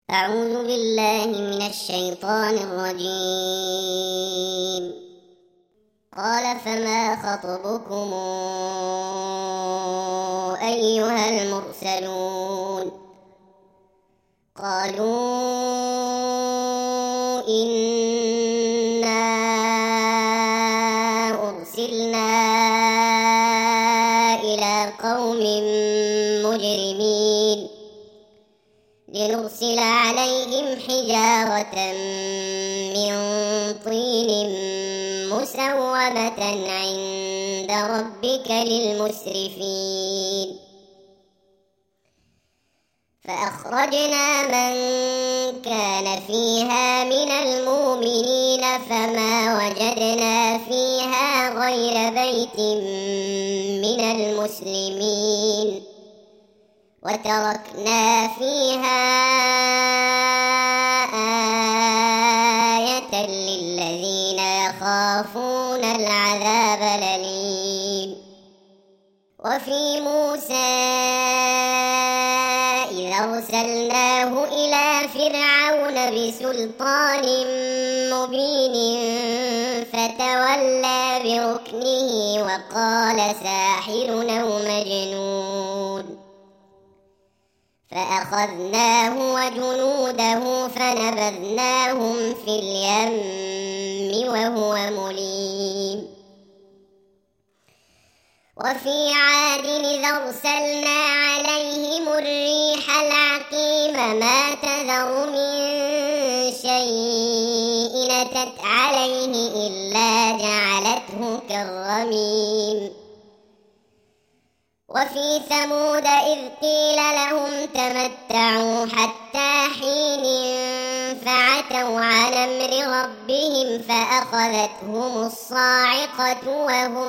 أعوذ بالله من الشيطان الرجيم. قال فما خطبكم أيها المرسلون؟ قالوا إنا أرسلنا إلى قوم مجرمين لنرسل عليهم حجارة من طين مسومة عند ربك للمسرفين. فأخرجنا من كان فيها من المؤمنين فما وجدنا فيها غير بيت من المسلمين وتركنا فيها آية للذين يخافون العذاب الأليم. وفي موسى إذ أرسلناه إلى فرعون بسلطان مبين فتولى بركنه وقال ساحر أو مجنون. فأخذناه وجنوده فنبذناهم في اليم وهو مليم. وفي عاد إذ أرسلنا عليهم الريح العقيم ما تذر من شيء أتت عليه إلا جعلته كالرميم. وفي ثمود إذ قيل لهم تمتعوا حتى حين فعتوا عن أمر ربهم فأخذتهم الصاعقة وهم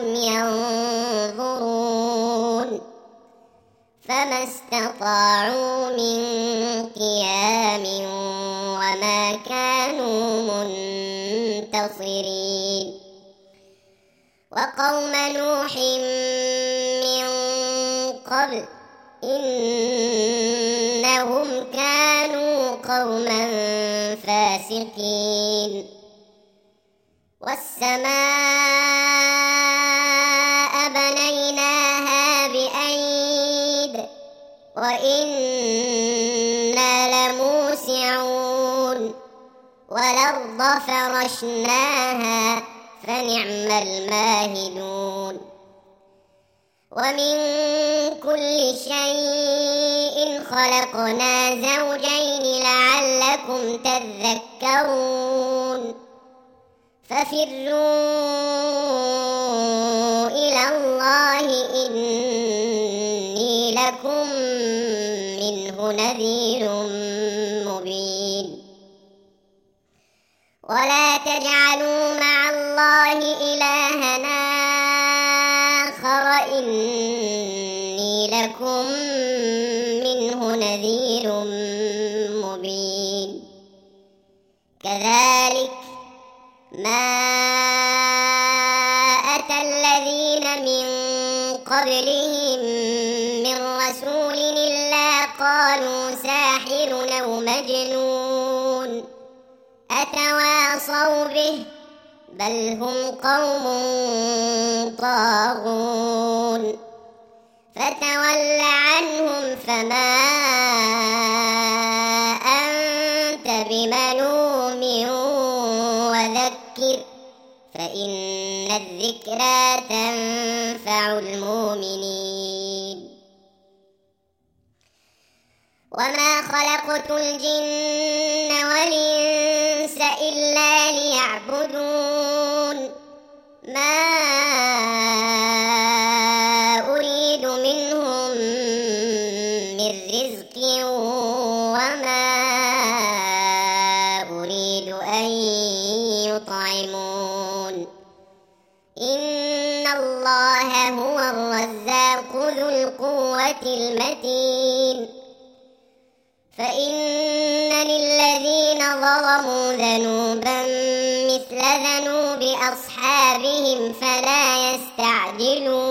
ينظرون فما استطاعوا من قيام وما كانوا منتصرين. وقوم نوح من قبل إنهم كانوا قوما فاسقين. والسماء بنيناها بأيد وإنا لموسعون. والأرض فرشناها فنعم الماهدون. ومن كل شيء خلقنا زوجين لعلكم تذكرون. ففروا إلى الله إني لكم منه نذير مبين. ولا تجعلوا مع الله إلهًا آخر إني لكم منه نذير مبين. كذلك ما أتى الذين من قبلهم من رسول إلا قالوا ساحر أو مجنون أتواصوا به بل هم قوم طاغون. فتول عنهم فما أنت بملوم وذكر فإن الذكرى تنفع المؤمنين. وما خلقت الجن والإنس إلا ليعبدون ما أريد منهم من رزق وما أريد أن يطعمون إن الله هو الرزاق ذو القوة المتين. فإن للذين ظلموا ذنوبا مثل ذنوب أصحابهم فلا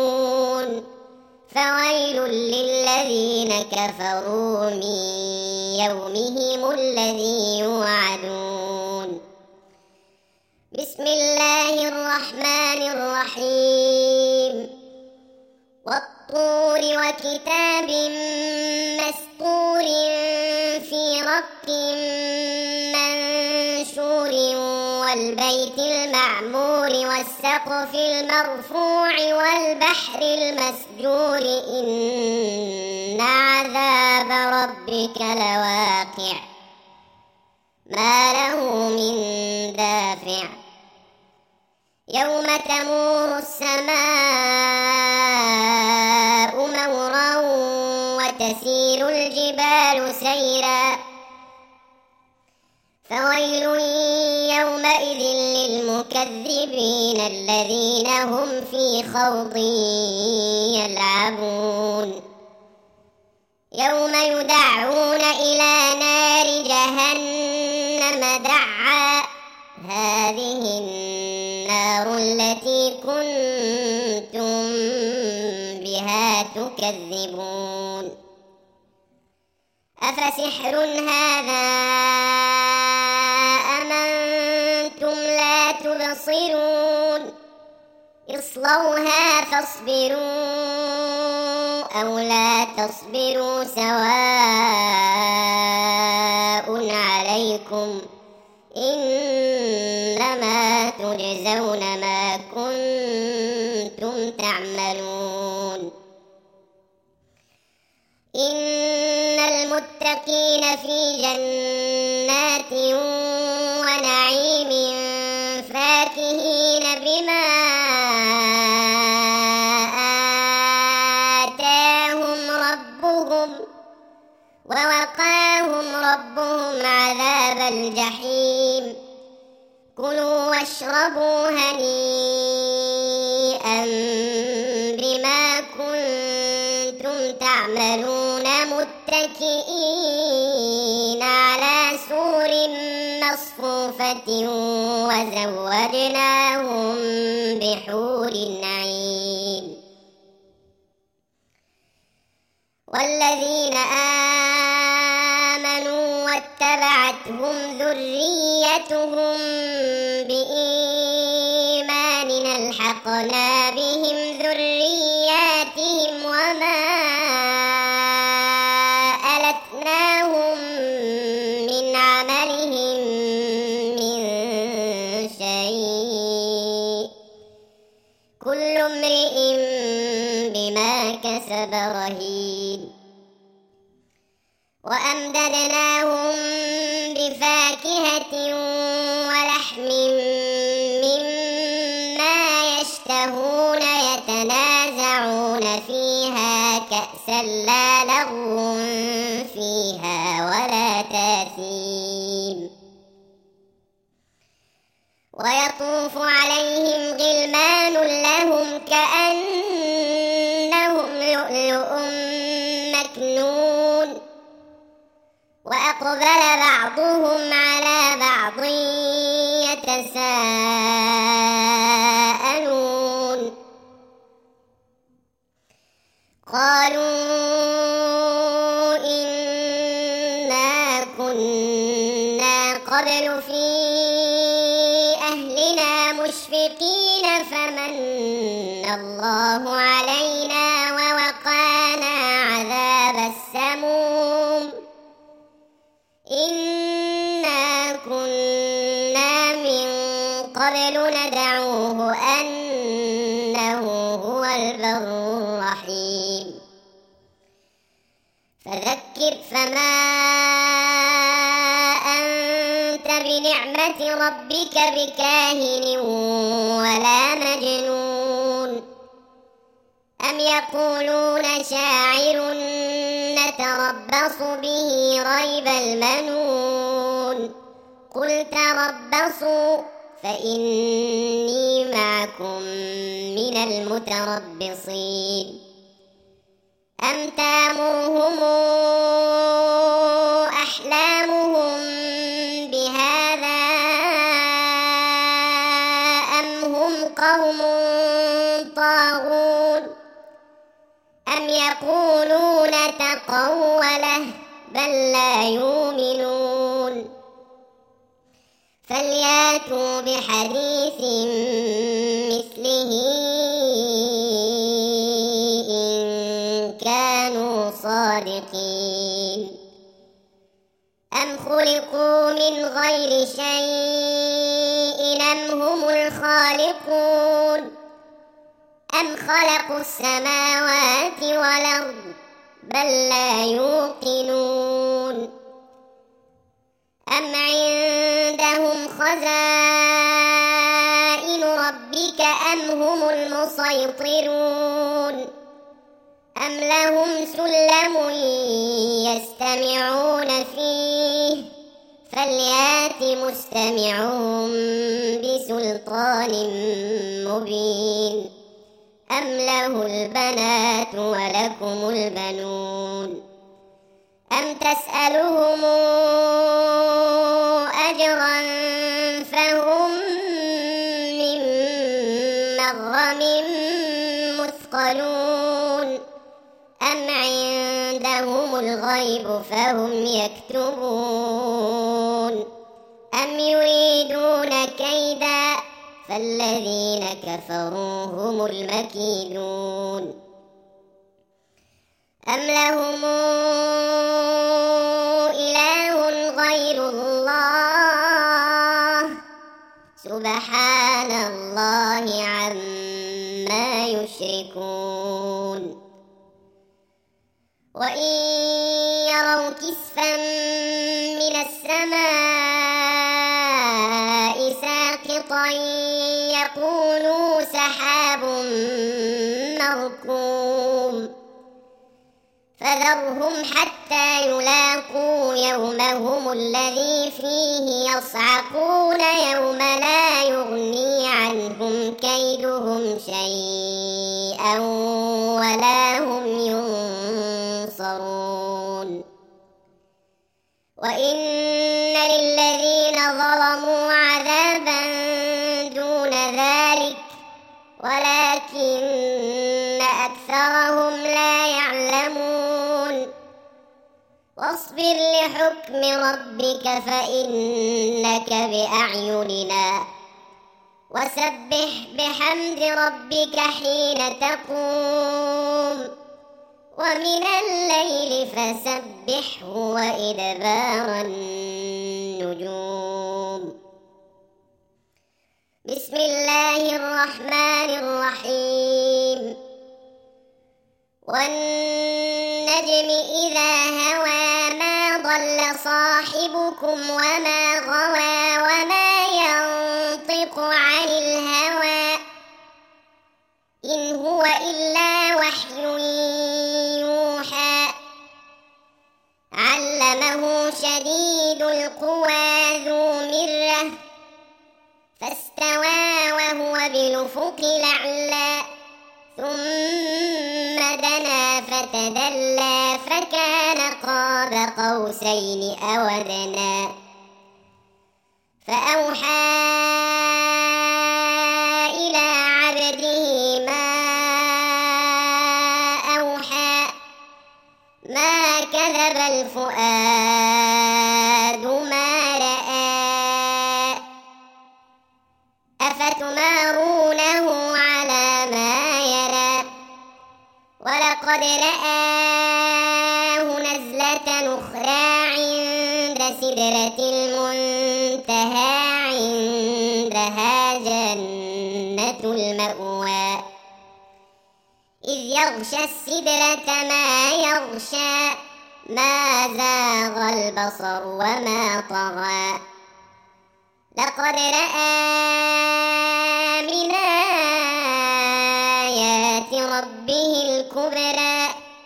يستعجلون. فويل للذين كفروا من يومهم الذي يوعدون. بسم الله الرحمن الرحيم. والطور وكتاب مسطور في رق منشور والبيت المعمور والسقف المرفوع والبحر المسجور إن عذاب ربك لواقع ما له من دافع يوم تمور السماء مورا وتسير الجبال سيرا فويل يومئذ للمكذبين الذين هم في خوض يلعبون. يوم يدعون إلى نار جهنم دعا هذه النار التي كنتم بها تكذبون. أفسحر هذا أم أنتم لا تبصرون. اصلوها فاصبروا أو لا تصبروا سواء عليكم إنما تجزون ما كنتم تعملون. إن المتقين في جنات ونعيم فاكهين بما آتاهم ربهم ووقاهم ربهم عذاب الجحيم. كلوا واشربوا هنيئا بما كنتم تعملون متكئين على سور مصفوفة وزوجناهم بحور عين. والذين آمنوا واتبعتهم ذريتهم بإيمان ألحقنا بهم ذرياتهم وما ألتناهم من عملهم من شيء كل امرئ بما كسب رهين. وأمددناهم بفاكهة ولحم مما يشتهون يتنازعون فيها كأسا لا لغو فيها ولا تاثيم. ويطوف عليهم غلمان لهم كأنهم لؤلؤ مكنون. وأقبل بعضهم على بعض يتساءلون قالوا إنا كنا قبل في أهلنا مشفقين فمن الله علينا ووقانا عذاب السموم. إنا كنا من قبل ندعوه أنه هو البر الرحيم. فذكر فما أنت بنعمة ربك بكاهن ولا مجنون. أم يقولون شاعر نتربص به ريب المنون. قل تربصوا فإني معكم من المتربصين. أم تامرهم أحلامهم بهذا أم هم قوم طاغون. أم يقولون تقوله بل لا يؤمنون فلياتوا بحديث مثله إن كانوا صادقين. أم خلقوا من غير شيء أم هم الخالقون أم خلقوا السماوات والأرض بل لا يوقنون. أم عندهم خزائن ربك أم هم المسيطرون أم لهم سلم يستمعون فيه فليات مستمعهم بسلطان مبين. أم له البنات ولكم البنون أم تسألهم أجرا فهم من مغرم مثقلون أم عندهم الغيب فهم يكتبون أم يريدون كيدا فالذين كفروا هم المكيدون. أم لهم إله غير الله سبحان الله عما يشركون. وإن يروا كسفا من السماء ساقطا يقولوا سحاب مركوم فذرهم حتى يلاقوا يومهم الذي فيه يصعقون يوم لا يغني عنهم كيدهم شيئا ولا هم ينصرون. وإن للذين ظلموا عذابا دون ذلك ولكن أكثرهم لا يعلمون. واصبر لحكم ربك فإنك بأعيننا وسبح بحمد ربك حين تقوم ومن الليل فسبحه وإدبار النجوم. بسم الله الرحمن الرحيم. والنجم إذا هوى ما ضل صاحبكم وما غوى وما ينطق عن الهوى إن هو إلا وحي يوحى. علمه شديد القوى ذو مرة فاستوى وهو بالأفق الأعلى ثم دنا فتدلى فكان قاب قوسين أو أدنى. فأوحى إلى عبده ما أوحى ما كذب الفؤاد ما رأى أفتمارونه على ما يرى ولقد رآه نزلة أخرى عند سدرة المنتهى عندها جنة المأوى إذ يغشى السدرة ما يغشى ما زاغ البصر وما طغى. لقد رأى من آيات ربه الكبرى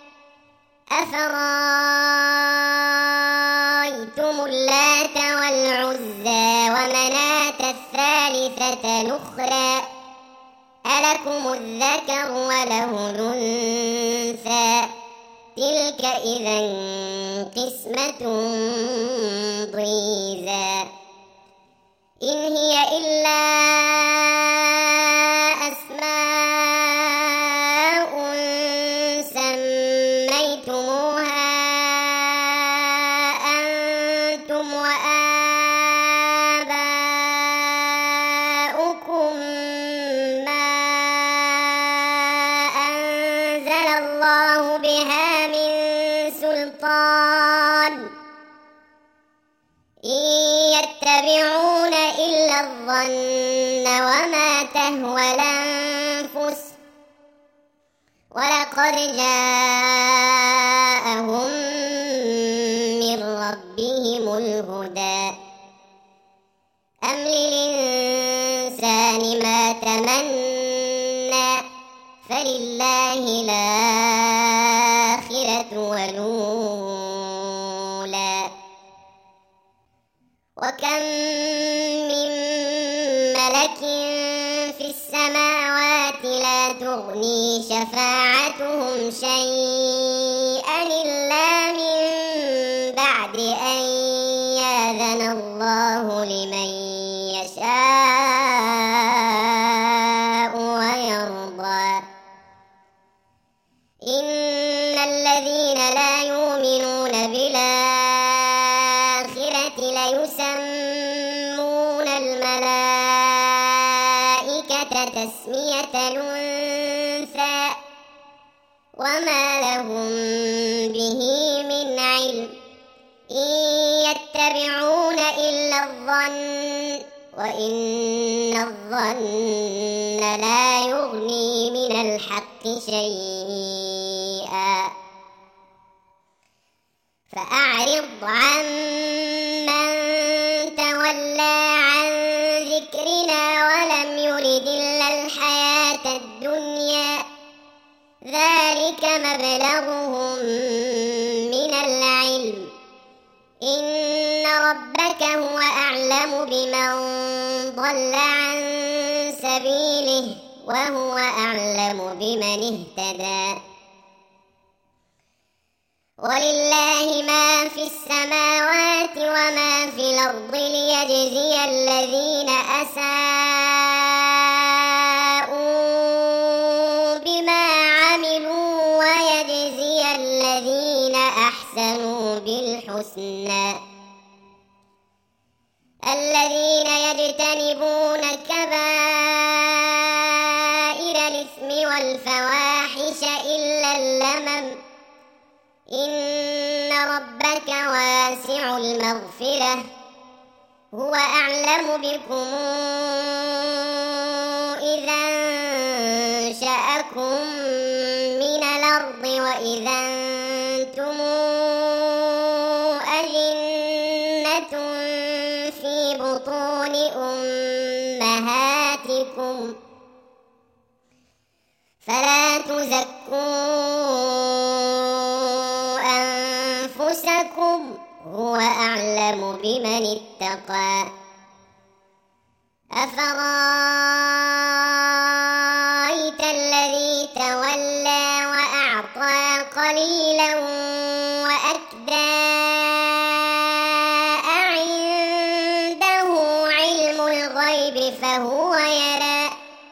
أفرأيتم اللات والعزى ومناة الثالثة الأخرى ألكم الذكر وله الأنثى تلك إذا قسمة ضيزى. إن هي إلا أسماء سميتموها أنتم وآباؤكم إلا الظن وما تهوى الأنفس ولقد جاءهم من ربهم الهدى أم للإنسان ما تمنى فلله الآخرة والأولى وكم من ملك في السماوات لا تغني شفاعتهم شيئا إلا من بعد أن يأذن الله لمن يشاء ويرضى إن الذين لا يؤمنون بالآخرة ليسمون الملائكة تسمية الأنثى وما لهم به من علم إن يتبعون إلا الظن وإن الظن لا يغني من الحق شيئا فأعرض عن من تولى عن ذكرنا ولم يرد إلا الحياة الدنيا ذلك مبلغهم من العلم إن ربك هو أعلم بمن ضل عن سبيله وهو أعلم بمن اهتدى ولله ما في السماوات وما في الأرض ليجزي الذين أساءوا بما عملوا ويجزي الذين أحسنوا بالحسنى الذين يجتنبون كبائر الإثم والفواحش إلا اللمم إن ربك واسع المغفرة هو أعلم بكم إذا أنشأكم من الأرض وإذا أنتم أجنة في بطون أمهاتكم فلا تزكوا أنفسكم هو أعلم بمن اتقى أفرأيت الذي تولى وأعطى قليلا وأكدى أعنده علم الغيب فهو يرى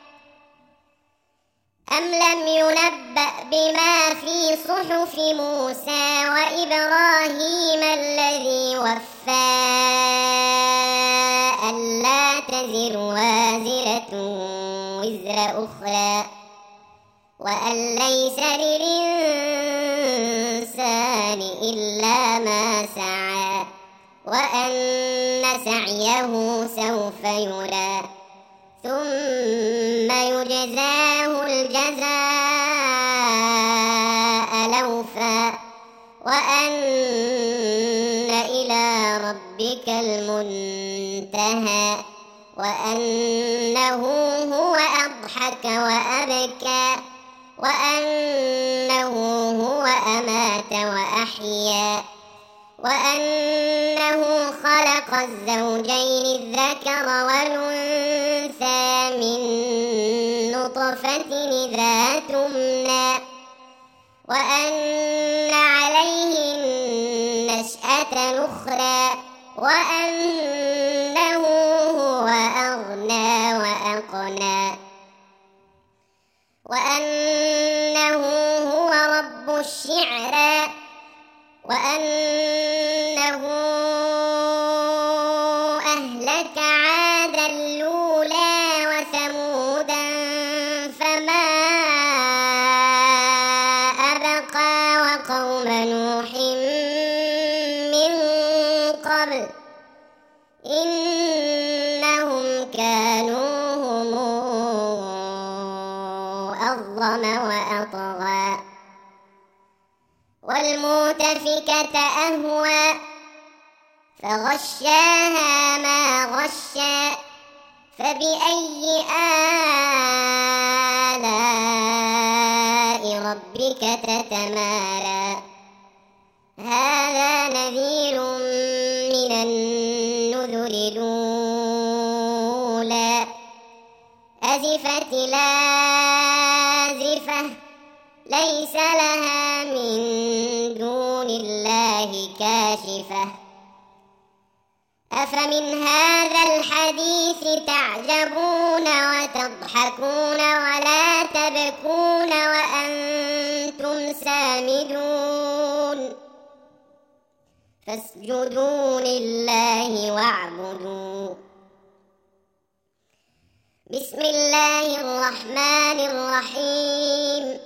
أم لم ينبأ بما في صحف موسى وإبراهيم الذي وفى ألا تزر وازرة وزر أخرى وأن ليس للإنسان إلا ما سعى وأن سعيه سوف يرى ثم يجزاه الجزاء الأوفى وأن إلى ربك المنتهى وأنه هو أضحك وأبكى وأنه هو أمات وأحيا وأنه خلق الزوجين الذكر والأنثى من نطفة إذا تمنى وأن عليه النشأة الأخرى وأنه هو أغنى وأقنى وأنه هو رب الشعرى وأنه أهلك عادا الأولى وثمودا فما أبقى وقوم نوح من قبل إنهم والمؤتفكة أهوى فغشاها ما غشا فبأي آلاء ربك تتمارى هذا نذير من النذر الأولى أزفت الآزفة ليس لها من دون الله كاشفة أفمن هذا الحديث تعجبون وتضحكون ولا تبكون وأنتم سامدون فاسجدوا لله واعبدوا بسم الله الرحمن الرحيم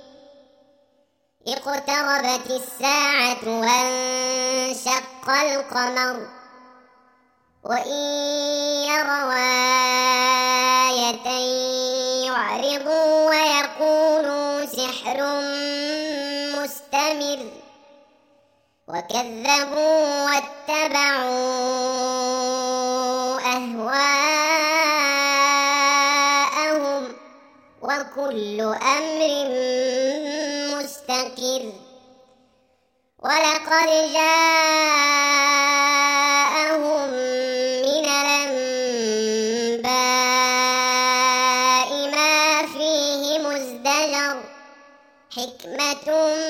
اقتربت الساعة وانشق القمر وإن يروا آية يعرضوا ويقولوا سحر مستمر وكذبوا واتبعوا أهواءهم وكل أمر مستقر ولقد جاءهم من الأنباء ما فيه مزدجر حكمة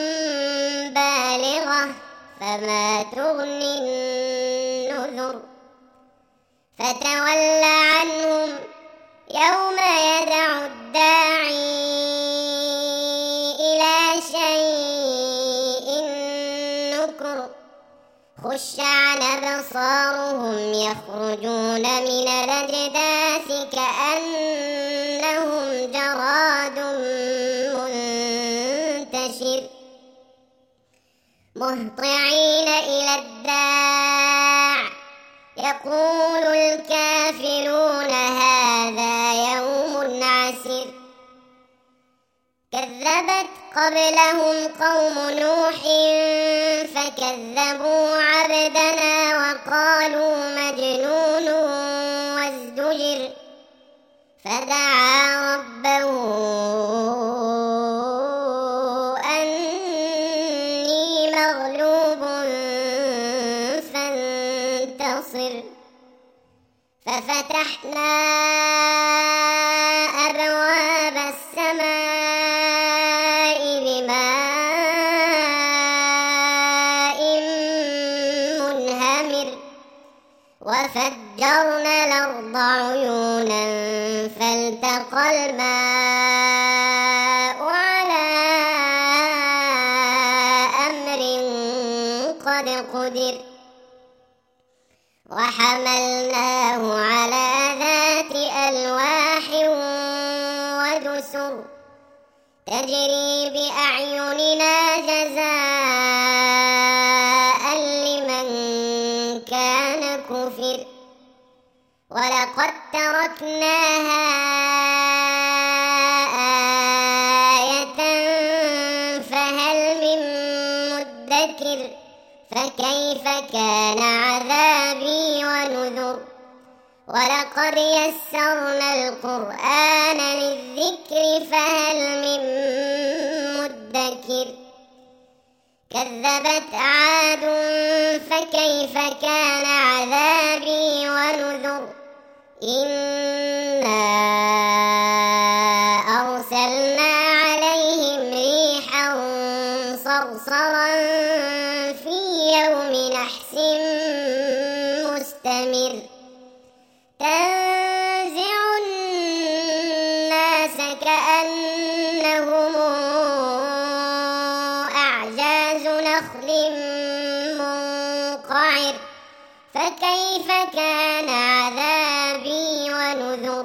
بالغة فما تغني النذر فتول عنهم يوم يدعو الداعي إلى شيء نكر خش عن أبصارهم يخرجون من الأجداث كأنهم جراد منتشر مهطعين إلى الداع يقول الكافرون هذا يوم عسر كذبت قبلهم قوم نوح فكذبوا عبدنا وقالوا مجنون وازدجر فدعا ربه أني مغلوب فانتصر ففتحنا أبواب السماء بماء منهمر وفجرنا الأرض عيونا فالتقى الماء على أمر قد قدر وحملناه على ذات ألواح ودسر تجري بأعيننا جزاء لمن كان كفر ولقد تركناها آية فهل من مدكر فكيف كان عذابي ونذر ولقد يسرنا القرآن للذكر فهل من مدكر كذبت عاد فكيف كان عذابي ونذر إنا أرسلنا عليهم ريحا صرصرا في يوم نحس مستمر تنزع الناس كأنهم أعجاز نخل منقعر فكيف كان عذابي ونذر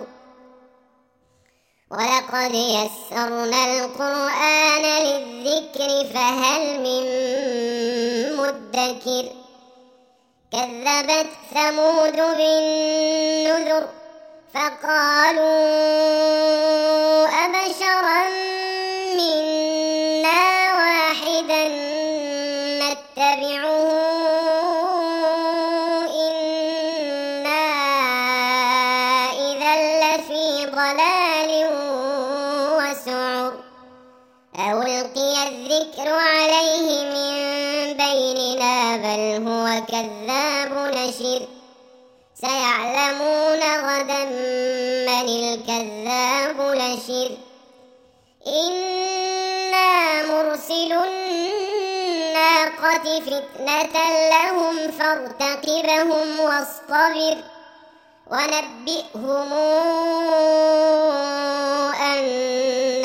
ولقد يسرنا القرآن للذكر فهل من مدكر كذبت ثمود بالنذر فقالوا أبشرا منا واحدا ضلال وسعر أو ألقي الذكر عليه من بيننا بل هو كذاب نشر سيعلمون غدا من الكذاب نشر إنا مرسل الناقة فتنة لهم فارتقبهم واصطبر ونبئهم أن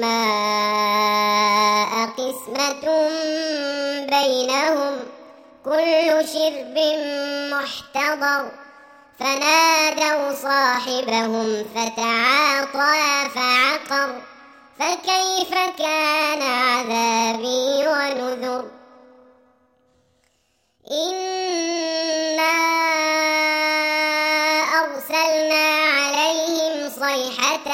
الماء قسمة بينهم كل شرب محتضر فنادوا صاحبهم فتعاطى فعقر فكيف كان عذابي ونذر إنا أرسلنا عليهم صيحة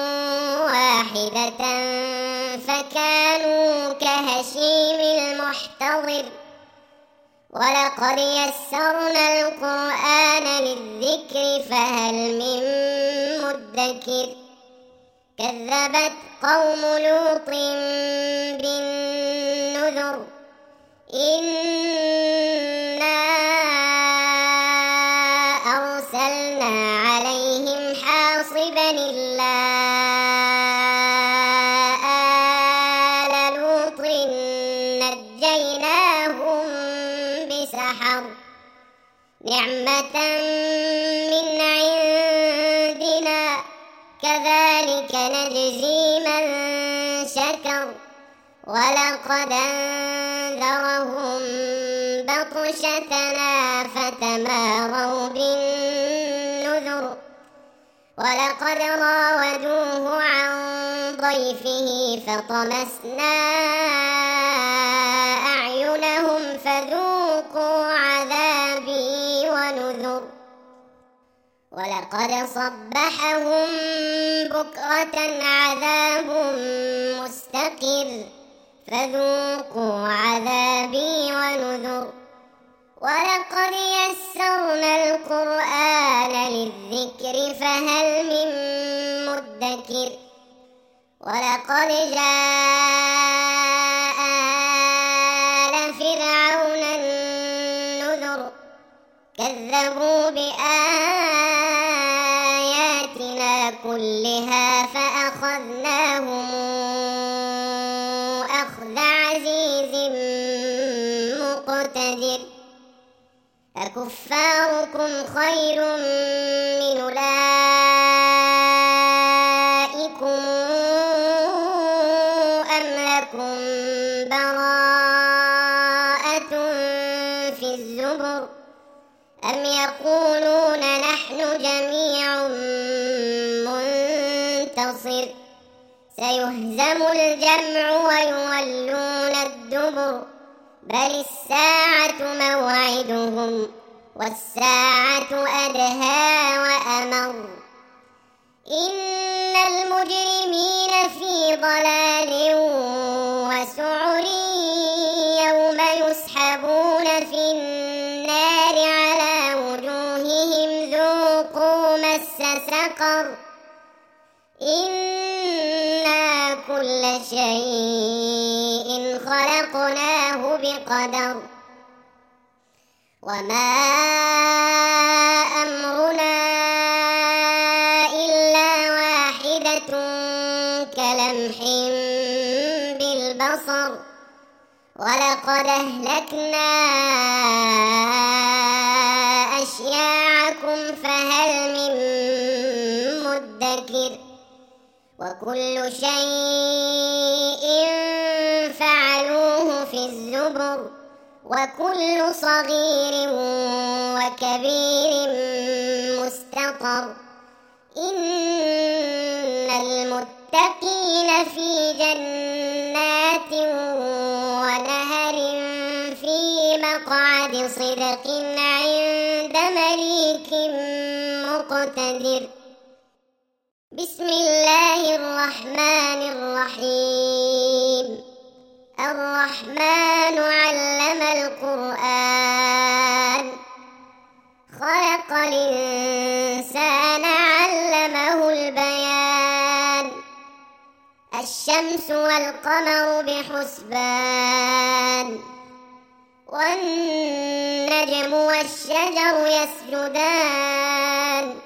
واحدة فكانوا كهشيم المحتضر ولقد يسرنا القرآن للذكر فهل من مدكر كذبت قوم لوط بالنذر إنا أرسلنا عليهم حاصبا إلا آل لوط نجيناهم بسحر نعمة من عندنا كذلك نجزي من شكر ولقد أنذرهم بطشتنا فتماروا بالنذر ولقد راودوه عن ضيفه فطمسنا أعينهم فذوقوا عذابي ونذر ولقد صبحهم بكرة عذاب مستقر فذوقوا عذابي ونذر ولقد يسرنا القرآن للذكر فهل من مدكر ولقد جاء آل فرعون النذر كذبوا بآياتنا كلها فأخذناهم أخذ عزيز مقتدر أكفاركم خير من أولئكم أم لكم براءة في الزبر أم يقولون نحن جميع منتصر سيهزم الجمع ويولون الدبر بل الساعة موعدهم والساعة أدهى وأمر إن المجرمين في ضلال وسعر يوم يسحبون في النار على وجوههم ذوقوا مس سقر إنا كل شيء خلقناه بقدر وما أمرنا إلا واحدة كلمح بالبصر ولقد أهلكنا أشياعكم فهل من مدكر وكل شيء فعلوه في الزبر وكل صغير وكبير مستطر إن المتقين في جنات ونهر في مقعد صدق عند مليك مقتدر بسم الله الرحمن الرحيم الرحمن علم القرآن خلق الإنسان علمه البيان الشمس والقمر بحسبان والنجم والشجر يسجدان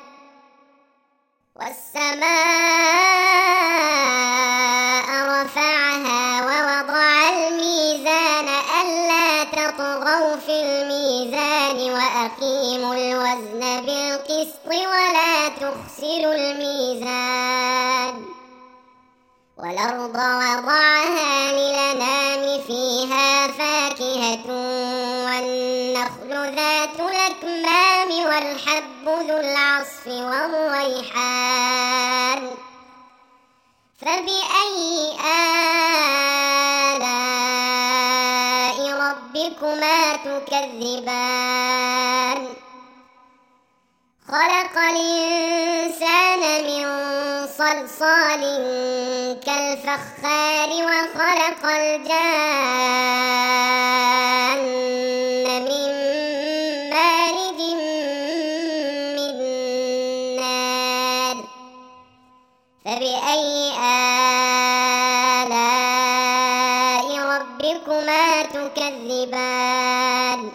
والسماء رفعها ووضع الميزان ألا تطغوا في الميزان وأقيموا الوزن بالقسط ولا تخسروا الميزان والأرض وضعها للأنام فيها فاكهة والنخل ذات الأكمام والحب ذو العصف والريحان فبأي آلاء ربكما تكذبان خلق الإنسان من صلصال كالفخار وخلق الجان من مارج من نار فبأي آلاء ربكما تكذبان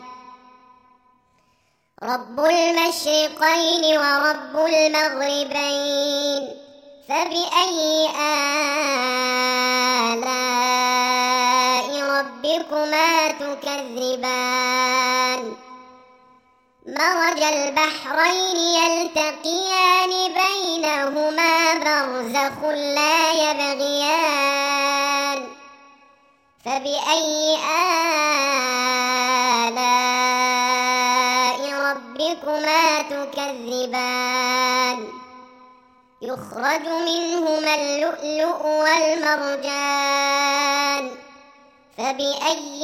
رب المشرقين ورب المغربين فبأي آلاء ربكما تكذبان مرج البحرين يلتقيان بينهما برزخ لا يبغيان فبأي آلاء ربكما تكذبان يخرج منهما اللؤلؤ والمرجان فبأي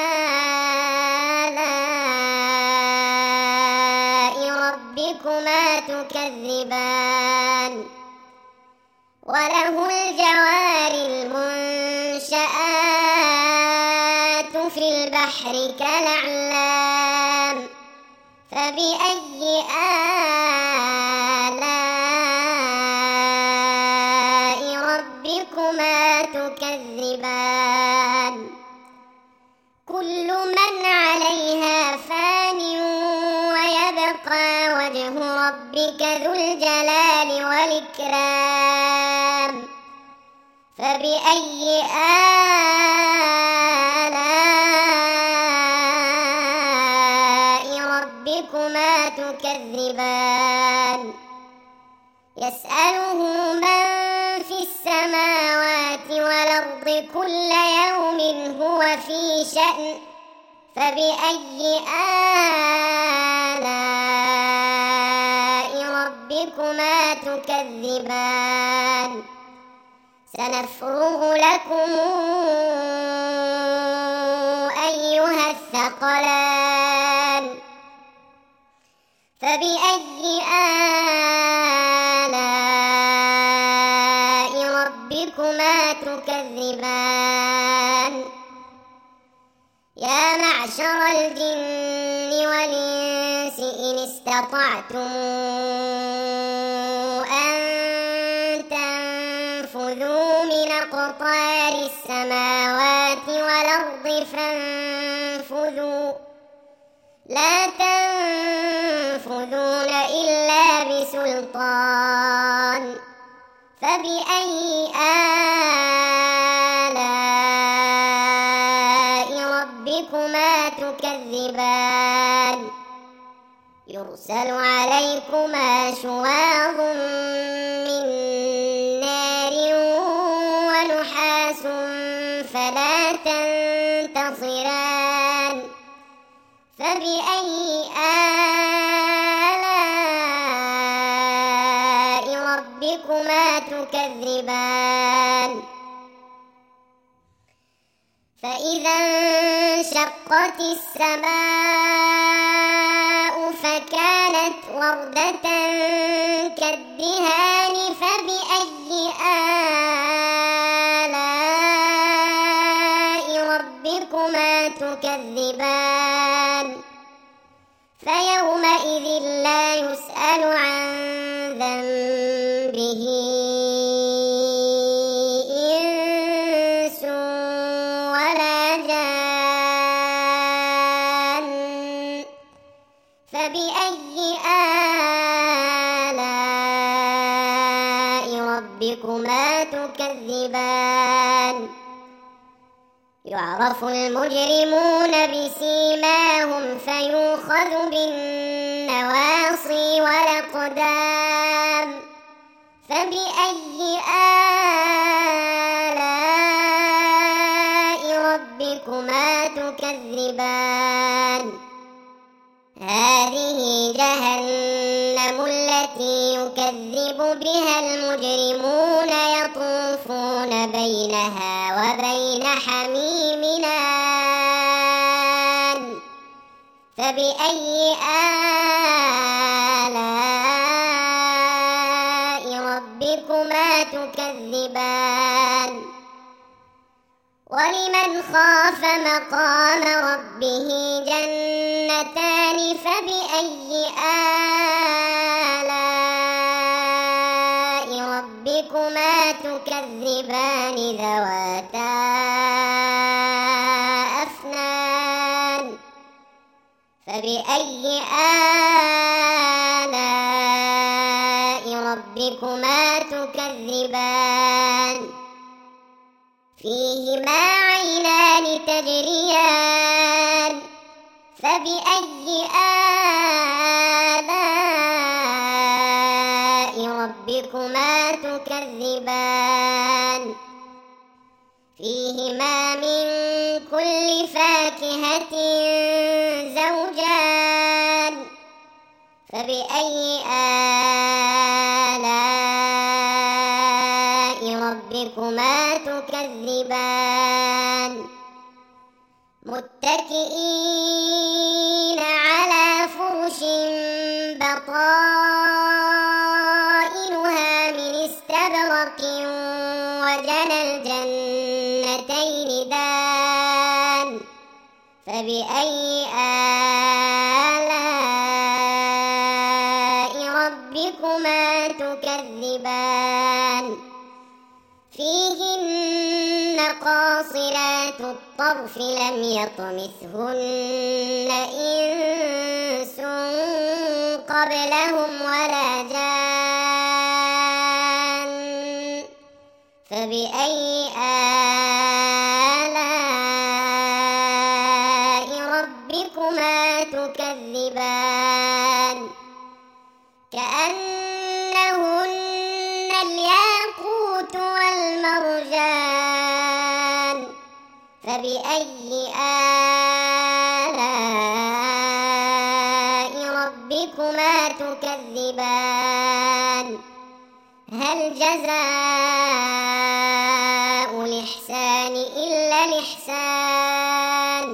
آلاء ربكما تكذبان وله الجوار المنشآت في البحر كالأعلام فبأي آلاء ربكما تكذبان كل من عليها فان ويبقى وجه ربك ذو الجلال والإكرام فبأي آلاء ربكما تكذبان يسأله من في السماوات والأرض كل يوم هو في شأن فبأي آلاء ربكما تكذبان سنفرغ لكم أيها الثقلان فبأي آلاء ربكما تكذبان يا معشر الجن والإنس إن استطعتم أن تنفذوا من أقطار السماوات والأرض فانفذوا لا تنفذون إلا بسلطان فبأي آلاء ربكما تكذبان يرسل عليكما شواظ من نار ونحاس فلا تنتصران فبأي آلاء ربكما تكذبان فإذا انشقت السماء فكانت وردة كالدهان فبأي آلاء ربكما تكذبان فيومئذ لا يسأل عن ذنبه تكذبان يعرف المجرمون بسيماهم فيؤخذ بالنواصي والأقدام فبأي آلاء ربكما تكذبان هذه جهنم التي يكذب بها المجرمون يطوفون بينها وبين حميم آن فبأي آلاء ربكما تكذبان ولمن خاف مقام ربه جنتان فبأي آلاء ربكما تكذبان ذواتا أفنان فبأي آلاء ربكما تكذبان فيهما عينان تجريان فبأي آلاء ربكما تكذبان فيهما من كل فاكهة زوجان فبأي آلاء ربكما تكذبان متكئين على فرش بطائنها من استبرق وجنى الجنتين دان فبأي آلاء ربكما تكذبان فيهن قاصرات الطرف لم يطمثهن إنس قبلهم ولا جان فبأي آلاء ربكما تكذبان كأنهن الياقوت والمرجان فبأي آلاء ربكما تكذبان هل جزاء الإحسان إلا الإحسان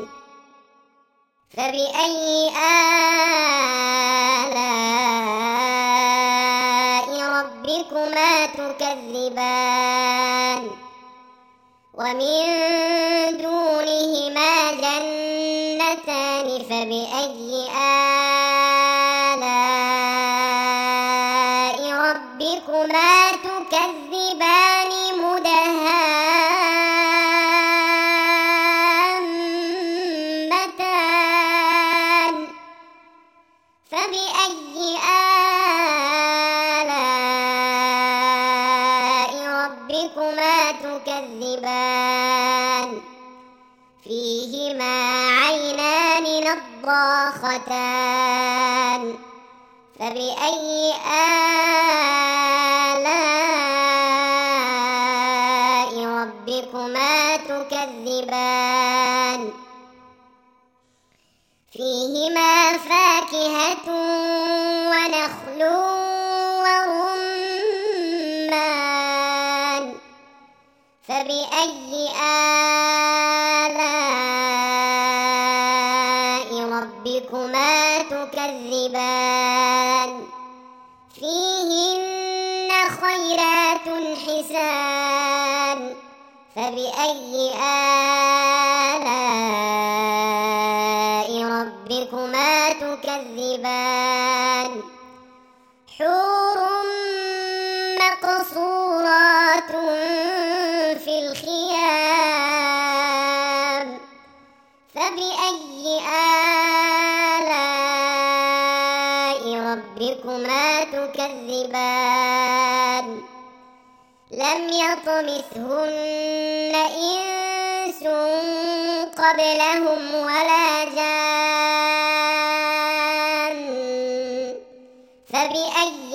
فبأي آلاء ربكما تكذبان ومن دونهما جنتان فبأي آلاء ربكما تكذبان مدهامتان فبأي آلاء ربكما تكذبان فيهما عينان نضاختان فبأي آلاء ربكما تكذبان فيهما فاكهة ونخل ورمان فبأي آلاء ربكما تكذبان فيهن خيرات حسان فبأي آلاء ربكما تكذبان حور مقصورات في الخيام فبأي آلاء ربكما تكذبان لم يطمثهن إنس قبلهم ولا جان فبأي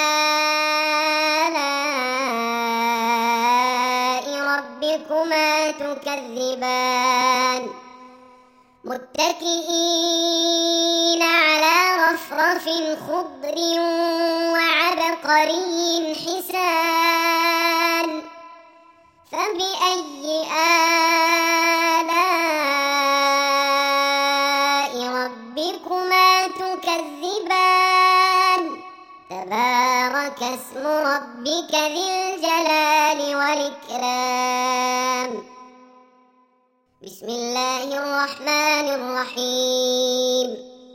آلاء ربكما تكذبان متكئين على رفرف خضر وعبقري حسان فبأي آلاء ربكما تكذبان تبارك اسم ربك ذي الجلال والإكرام بسم الله الرحمن الرحيم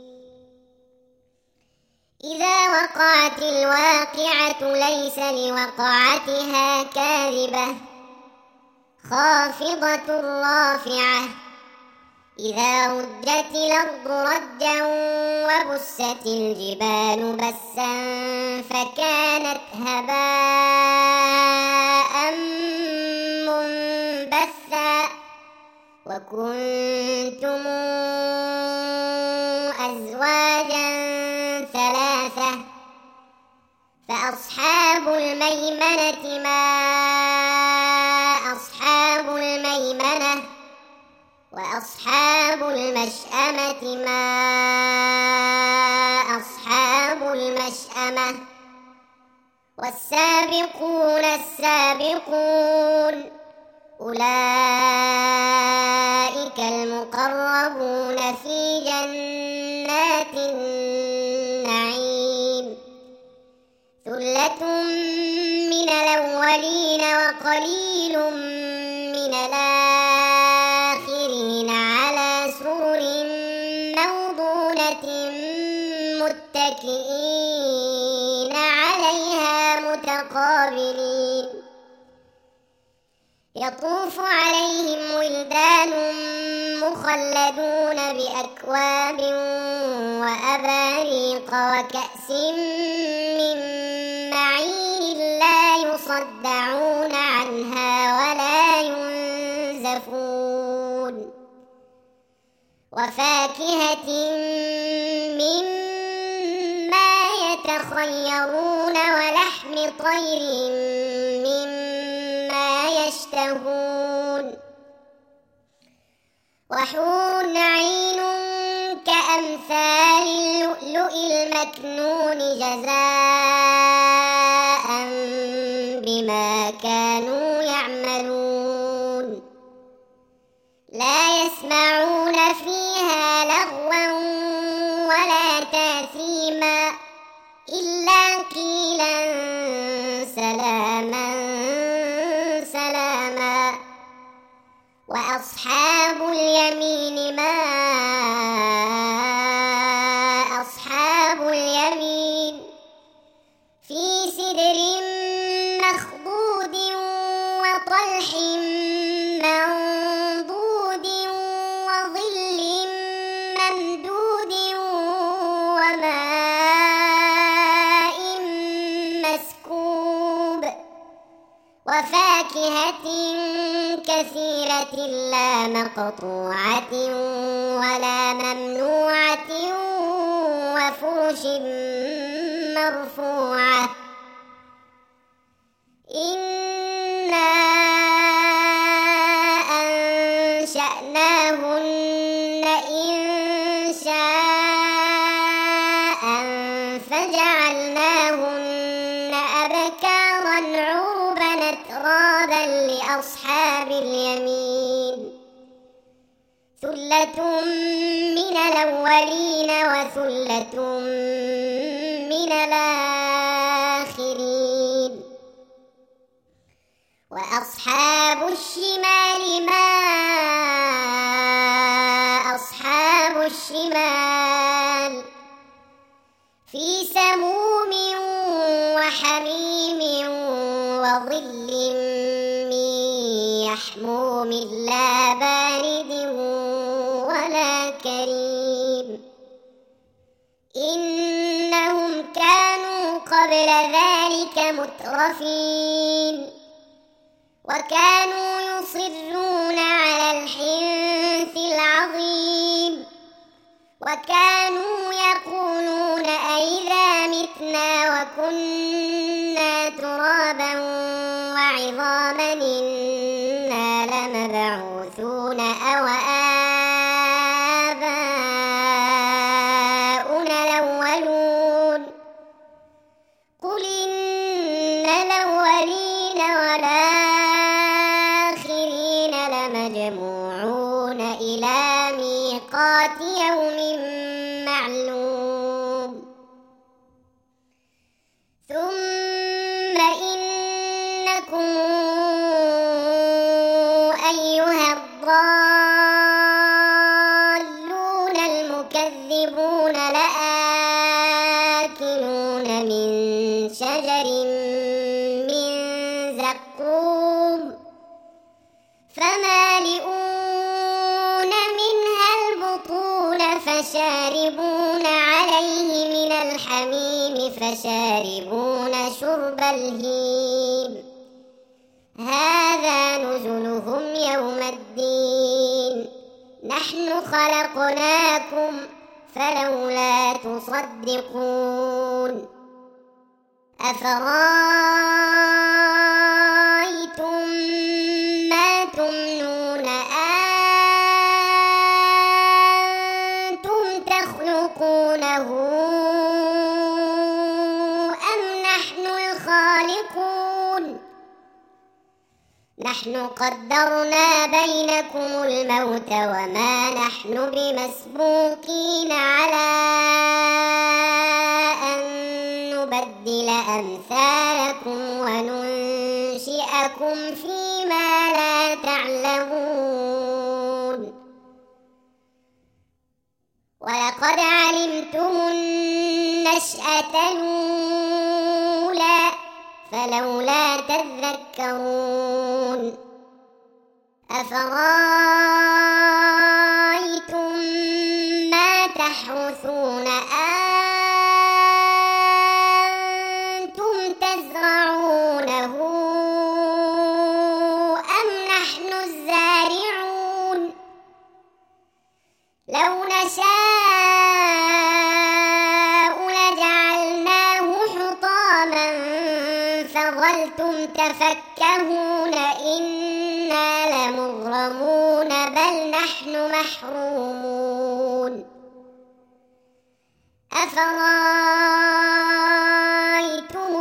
إذا وقعت الواقعة ليس لوقعتها كاذبة خافضة رافعة إذا رجت الأرض رجا وبست الجبال بسا فكانت هباء منبثا وكنتم أزواجا ثلاثة فأصحاب الميمنة ما أصحاب الميمنة وأصحاب المشأمة ما أصحاب المشأمة والسابقون السابقون أولئك المقربون في جنات النعيم ثلة من الأولين وقليل من الآخرين على سرر موضونة متكئين عليها متقابلين يطوف عليهم ولدان مخلدون بأكواب وأباريق وكأس من معين لا يصدعون عنها ولا ينزفون وفاكهة مما يتخيرون ولحم طير مما يشتهون وحور عين كأمثال اللؤلؤ المكنون جزاء بما كانوا يعملون لا يسمعون فيها لغوا ولا تأثيما إلا قيلا سلاما سلاما وأصحاب اليمين ما أصحاب اليمين في سدر مخضود وطلح منضود وظل ممدود وماء مسكوب وفاكهة كثيرة لا مقطوعة ولا ممنوعة وفرش مرفوعة إنا أنشأناهن إنشاء فجعلناهن أبكارا عربا أترابا لأصحاب اليمين ثلة من الأولين وثلة من الآخرين وأصحاب الشمال ما أصحاب الشمال في سموم وحميم وظل من يحموم لا بارد ولا كريم إنهم كانوا قبل ذلك مترفين وكانوا يصرون على الحنث العظيم وكانوا يقولون أئذا متنا وكنا ترابا وعظاما إنا لمبعوثون أو آباؤنا الأولون قل إن الأولين والآخرين لمجموعون إلى ميقات يوم معلوم ثم إنكم أيها الضالون المكذبون لآكلون من شجر من زقوم فمالئون منها البطون فشاربون عليه من الحميم فشاربون شرب الهيم هذا نزلهم يوم الدين نحن خلقناكم فلولا تصدقون أفرأيتم ما تمنون أنتم تخلقونه أم نحن الخالقون نحن قدرنا بينكم الموت وما نحن بمسبوقين على أن نبدل أمثالكم وننشئكم فيما لا تعلمون ولقد علمتم النشأة الأولى فلولا تذكرون أفرأيتم ما تحرثون أنتم تزرعونه أم نحن الزارعون لو نشاء لجعلناه حطاما فظلتم تفكهون إنا لمغرمون بل نحن محرومون أفرأيتم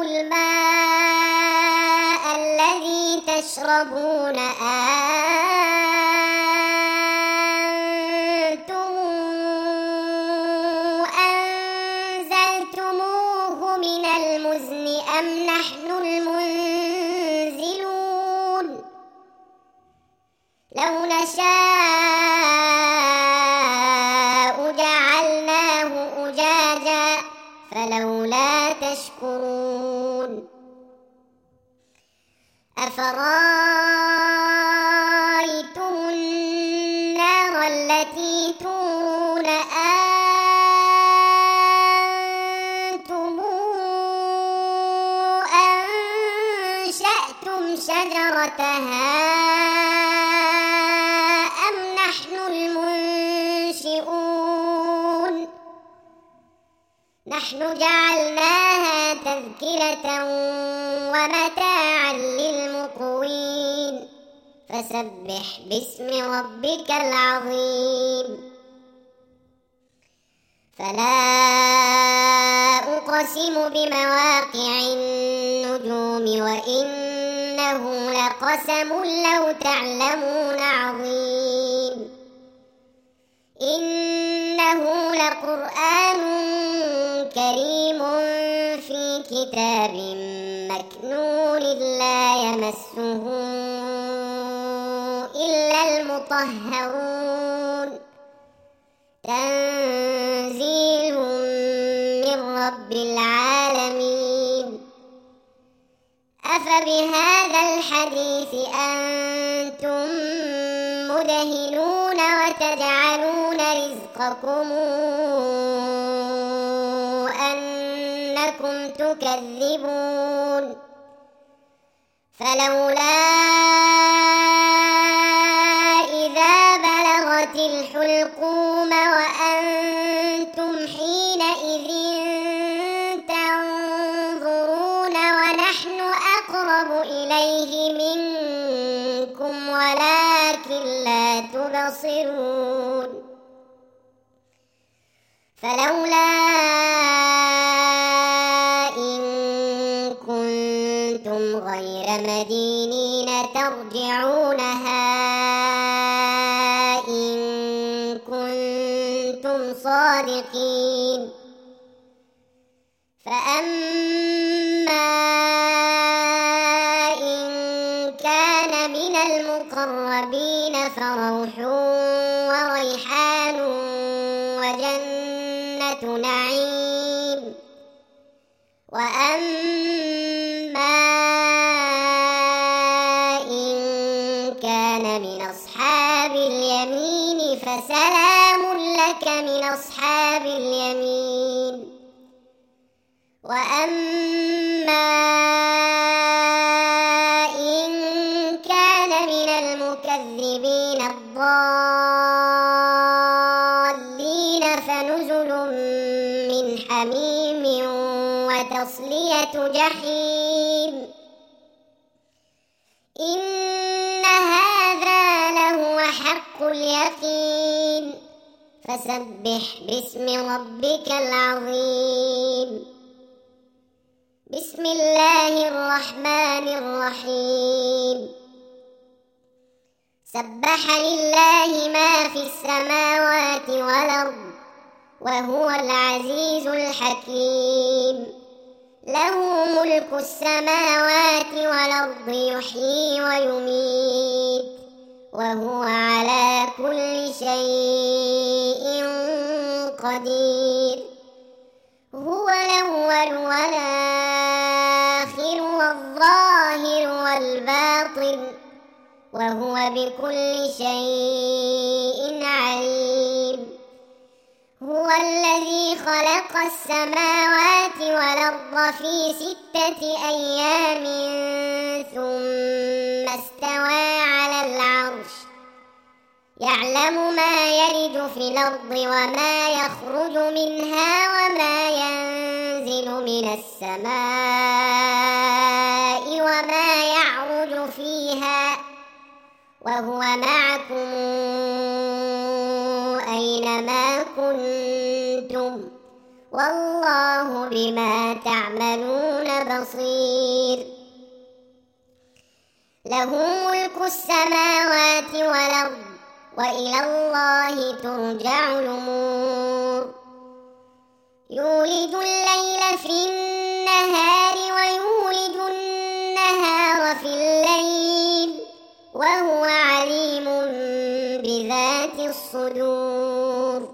الماء الذي تشربون أنتم أنزلتموه من المزن أم نحن المنزلون لو نشاء جعلناه أجاجا فلولا تشكرون أفرأيتم النار التي تورون أنتم أنشأتم شجرتها أم نحن المنشئون نحن جعلناها تذكرة ومتاعا للمقوين فسبح باسم ربك العظيم فلا أقسم بمواقع النجوم وإنه لقسم لو تعلمون عظيم إنه لقرآن كريم في كتاب مكنون لا يمسه إلا المطهرون تنزيل من رب العالمين أفبهذا الحديث أنتم مدهنون وتجعلون رزقكم أنكم تكذبون فلولا إذا بلغت الحلقوم وأنتم حينئذ تنظرون ونحن أقرب إليه منكم ولكن لا تبصرون فلولا إن كنتم غير مدينين ترجعونها إن كنتم صادقين فأما إن كان من المقربين فروح وريحان وجنة نعيم وأما إن كان من أصحاب اليمين فسلام لك من أصحاب اليمين وأما إن كان من المكذبين الضالين فنزل من حميم وتصلية جحيم إن هذا لهو حق اليقين فسبح باسم ربك العظيم بسم الله الرحمن الرحيم سبح لله ما في السماوات والأرض وهو العزيز الحكيم له ملك السماوات والأرض يحيي ويميت وهو على كل شيء قدير هو الأول والآخر والظاهر والباطن وهو بكل شيء عليم هو الذي خلق السماوات والأرض في 6 أيام ثم استوى على العرش يعلم ما يلج في الأرض وما يخرج منها وما ينزل من السماء وما يعرج فيها وهو معكم أينما كنتم والله بما تعملون بصير له ملك السماوات والأرض وإلى الله ترجع الأمور يولج الليل في النهار ويولج النهار في الليل وهو عليم بذات الصدور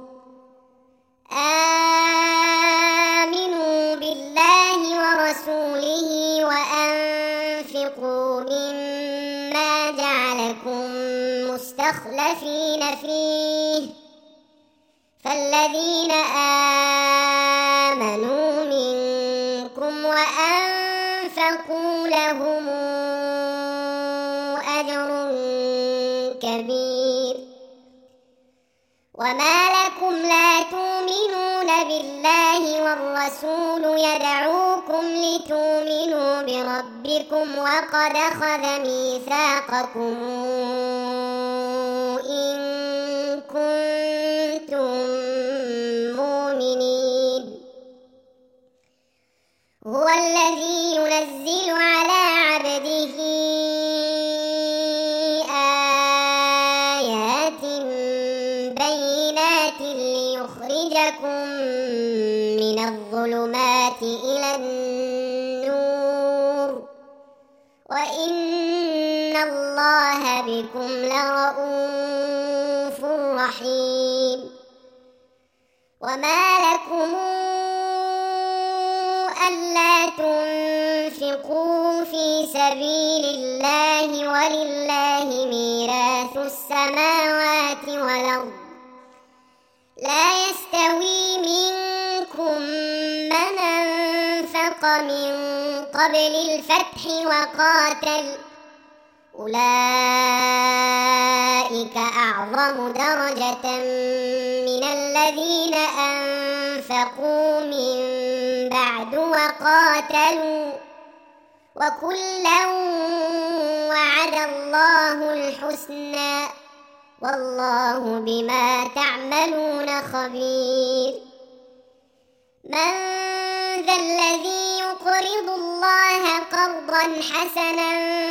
آمنوا بالله ورسوله وأنفقوا مما جعلكم مستخلفين فيه فالذين آمنوا منكم وأنفقوا لهم أجر كبير وما لكم لا تؤمنون بالله والرسول يدعوكم لتؤمنوا بربكم وقد أخذ ميثاقكم إن كنتم مؤمنين هو الذي ينزل على عبده آيات بينات ليخرجكم من الظلمات إلى النور وإن الله بكم لرؤوف رحيم وما لكم ألا تنفقوا في سبيل الله ولله ميراث السماوات والأرض لا يستوي منكم من أنفق من قبل الفتح وقاتل أولئك أعظم درجة من الذين أنفقوا من بعد وقاتلوا وكلا وعد الله الحسنى والله بما تعملون خبير من ذا الذي يقرض الله قرضا حسنا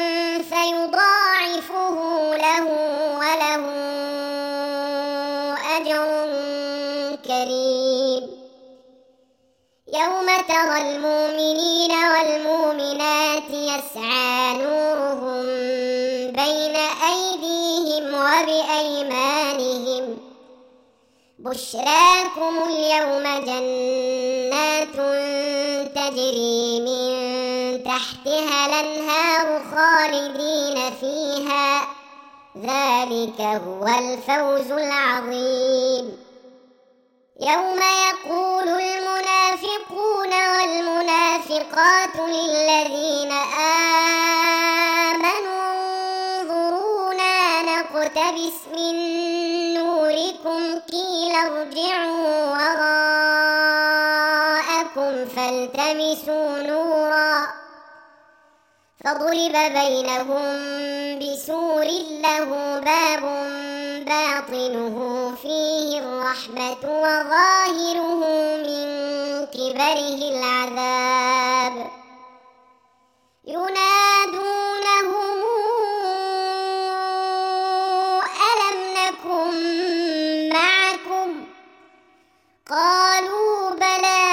فيضاعفه له وله أجر كريم يوم ترى المؤمنين والمؤمنات يسعى نورهم بين أيديهم وبأيمانهم بشراكم اليوم جنات تجري من تحتها الأنهار خالدين فيها ذلك هو الفوز العظيم يوم يقول المنافقون والمنافقات للذين آمنوا انظرونا نقتبس من نوركم قيل ارجعوا وراءكم فالتمسوا نورا فضرب بينهم بسور له باب باطنه فيه الرحمة وظاهره من قبله العذاب ينادونهم ألم نكن معكم قالوا بلى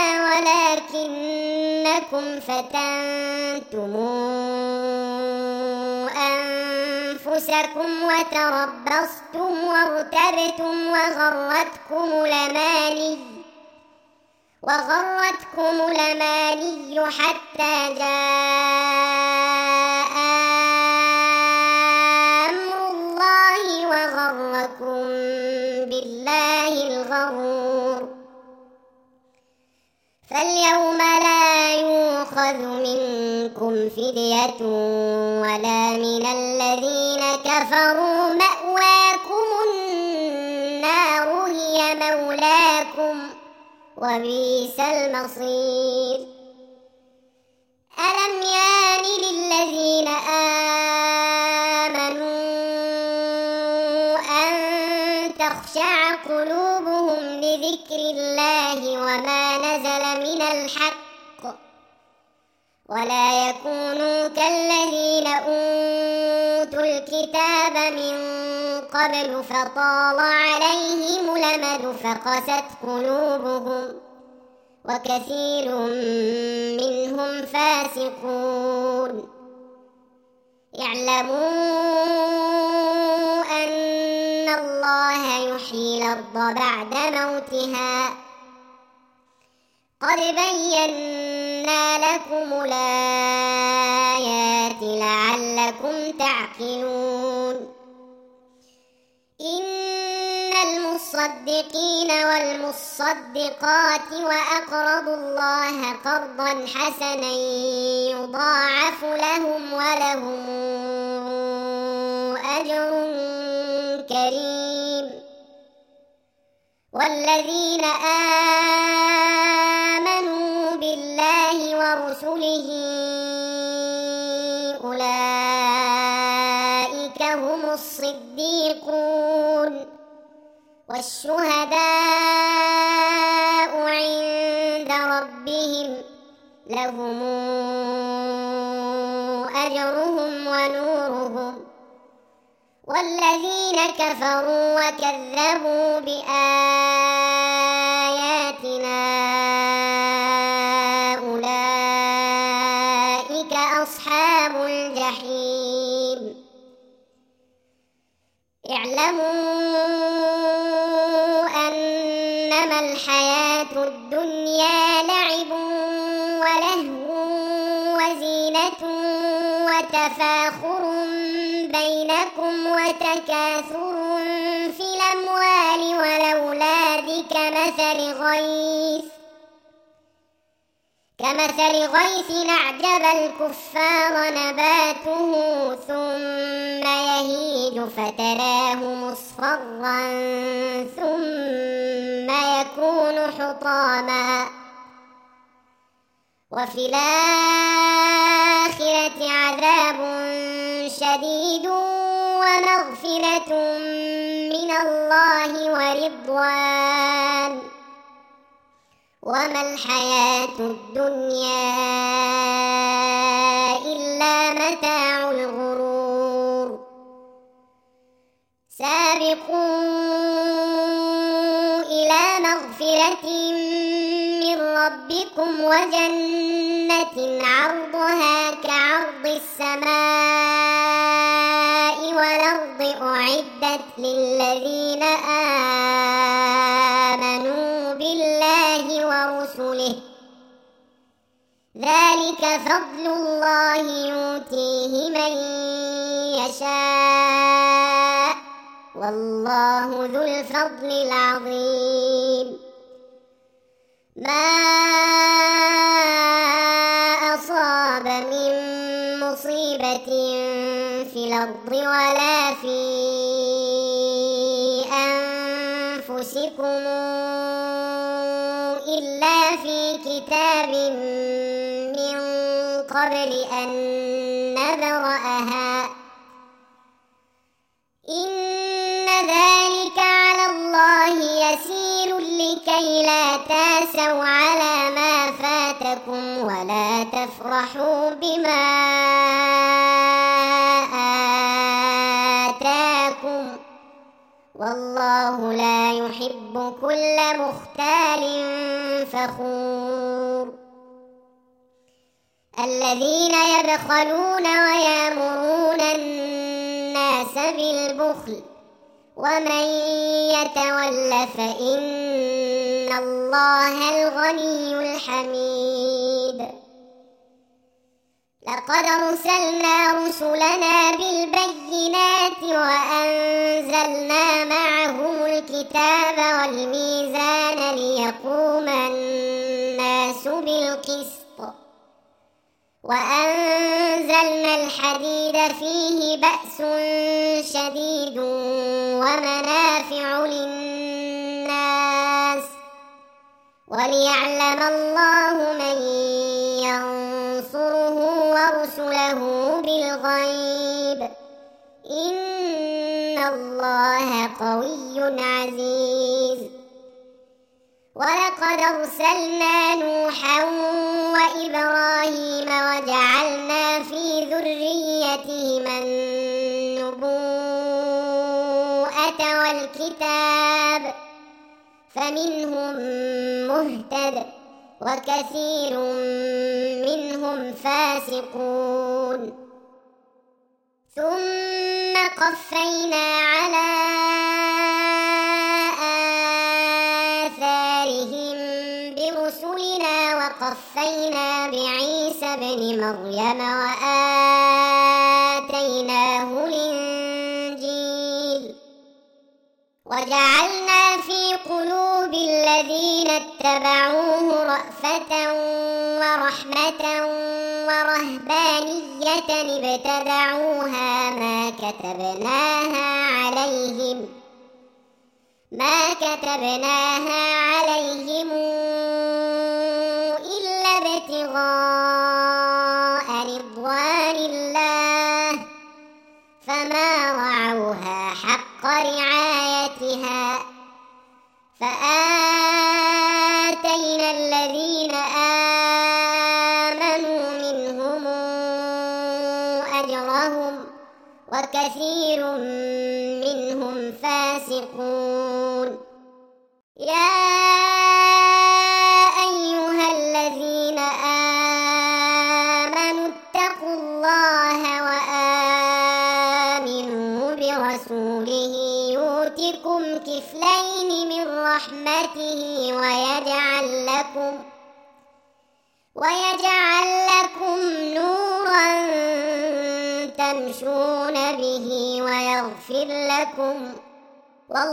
ولكنكم فتنتم أنفسكم وتربصتم وارتبتم وغرتكم الأماني حتى جاء أمر الله وغركم بالله الغرور فاليوم لا يؤخذ منكم فدية ولا من الذين كفروا مأواكم النار هي مولاكم وبئس المصير ألم يان للذين آمنوا أن تخشع قلوبهم لذكر الله وما نزل من الحق ولا يكونوا كالذين أوتوا الكتاب من قبل فطال عليهم الأمد فقست قلوبهم وكثير منهم فاسقون اعلموا أن الله يحيي الأرض بعد موتها قد بينا لكم الآيات لعلكم تعقلون إن المصدقين والمصدقات وأقرضوا الله قرضا حسنا يضاعف لهم ولهم أجر كريم والذين آمنوا بالله ورسله أولئك هم الصديقون والشهداء عند ربهم لهم أجرهم ونورهم والذين كفروا وكذبوا بآياتنا أولئك أصحاب الجحيم اعلموا أنما الحياة الدنيا لعب ولهو وزينة وتفاخر بينكم وتكاثر في الأموال والأولاد كمثل غيث أعجب الكفار نباته ثم يهيج فتراه مصفرا ثم يكون حطاما وفي الآخرة عذاب شديد ومغفرة من الله ورضوان وما الحياة الدنيا إلا متاع الغرور سابقوا إلى مغفرة من ربكم وجنة عرضها كعرض السماء والأرض أعدت للذين آمنوا بالله ورسله ذلك فضل الله يؤتيه من يشاء والله ذو الفضل العظيم ما أصاب من مصيبة في الأرض ولا في أنفسكم إلا في كتاب من قبل أن نبرأها إن ذلك على الله يسير لكي لا تاسوا على ما فاتكم ولا تفرحوا بما آتاكم والله لا يحب كل مختال فخور الذين يبخلون ويأمرون الناس بالبخل ومن يتول فإن الله الغني الحميد لقد أرسلنا رسلنا بالبينات وأنزلنا معهم الكتاب والميزان ليقوم الناس بالقسط وأنزلنا الحديد فيه بأس شديد ومنافع للناس وليعلم الله من ينصره ورسله بالغيب إن الله قوي عزيز ولقد أرسلنا نوحا وإبراهيم وجعلنا في ذريتهما النبوءة والكتاب فمنهم مهتد وكثير منهم فاسقون ثم قفينا على آثارهم برسلنا وقفينا بعيسى ابن مريم وآتيناه الإنجيل وجعلنا في قلوب الذين اتبعوه رأفة ورحمة ورهبانية ابتدعوها ما كتبناها عليهم إلا ابتغاء رضوان الله فما رعوها حق رعايتها فآتينا الذين آمنوا منهم أجرهم وكثير منهم فاسقون يا أيها الذين آمنوا اتقوا الله وآمنوا برسوله يؤتكم كفلين من رحمته ويجعل لكم نورا تمشون به ويغفر لكم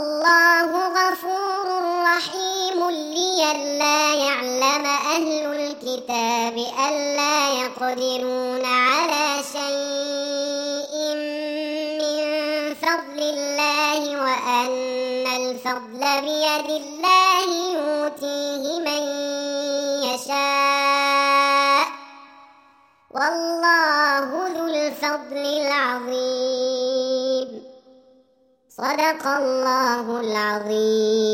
والله غفور رحيم لئلا يعلم أهل الكتاب الكتاب ألا يقدرون على شيء من فضل الله وأن الفضل بيد الله يؤتيه من يشاء والله ذو الفضل العظيم. صدق الله العظيم.